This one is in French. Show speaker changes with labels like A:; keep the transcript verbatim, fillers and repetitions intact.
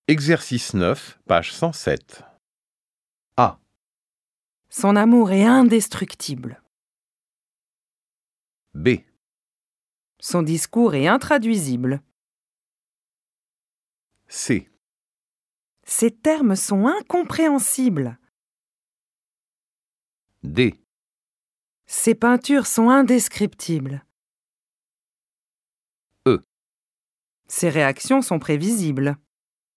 A: Exercice neuf, page cent sept. A.
B: Son amour est indestructible.
A: B.
B: Son discours est intraduisible.
A: C.
B: Ses termes sont incompréhensibles.
A: D.
B: Ses peintures sont indescriptibles.
A: E.
B: Ses réactions sont prévisibles.